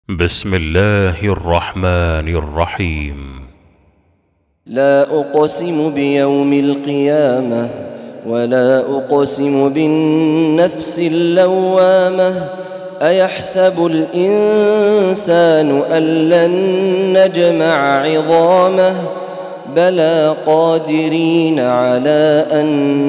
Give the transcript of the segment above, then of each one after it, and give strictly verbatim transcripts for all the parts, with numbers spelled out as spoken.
بسم الله الرحمن الرحيم. لا أقسم بيوم القيامة ولا أقسم بالنفس اللوامة. أيحسب الإنسان أن لن نجمع عظامه بلى قادرين على أن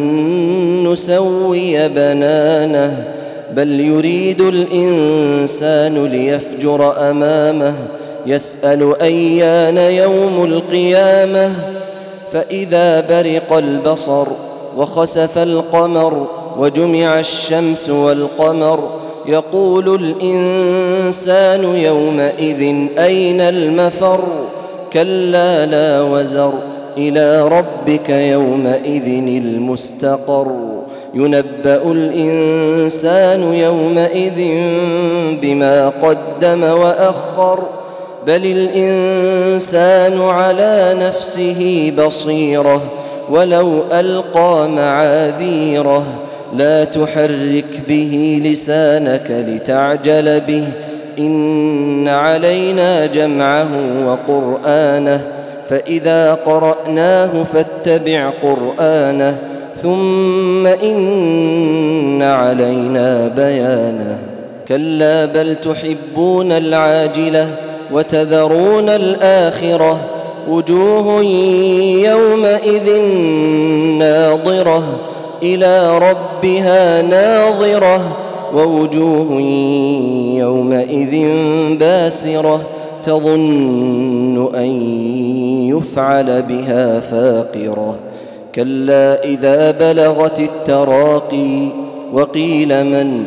نسوي بنانه بل يريد الإنسان ليفجر أمامه يسأل أيان يوم القيامة. فإذا برق البصر وخسف القمر وجمع الشمس والقمر يقول الإنسان يومئذ أين المفر. كلا لا وزر إلى ربك يومئذ المستقر. ينبأ الإنسان يومئذ بما قدم وأخر بل الإنسان على نفسه بصيرة ولو ألقى معاذيره. لا تحرك به لسانك لتعجل به إن علينا جمعه وقرآنه فإذا قرأناه فاتبع قرآنه ثم إن علينا بيانه. كلا بل تحبون العاجلة وتذرون الآخرة وجوه يومئذ ناظرة إلى ربها ناظرة ووجوه يومئذ باسرة تظن أن يفعل بها فاقرة. كلا إذا بلغت التراقي وقيل من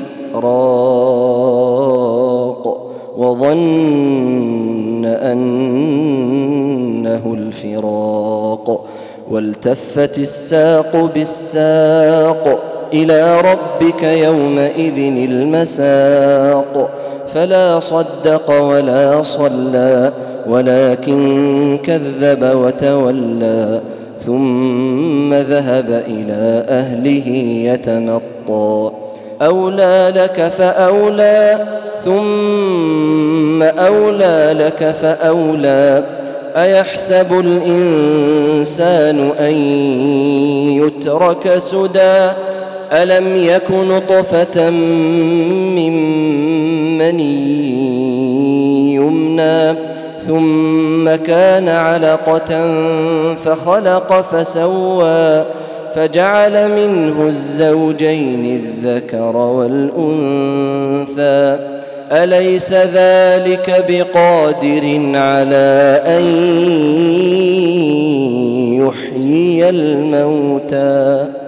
راق وظن أنه الفراق والتفت الساق بالساق إلى ربك يومئذ المساق. فلا صدق ولا صلى ولكن كذب وتولى ثم ذهب إلى أهله يتمطى. أولى لك فأولى ثم أولى لك فأولى. أيحسب الإنسان أن يترك سدى ألم يك نطفة من مني يمنى ثم كان علقة فخلق فسوى فجعل منه الزوجين الذكر والأنثى. أليس ذلك بقادر على أن يحيي الموتى.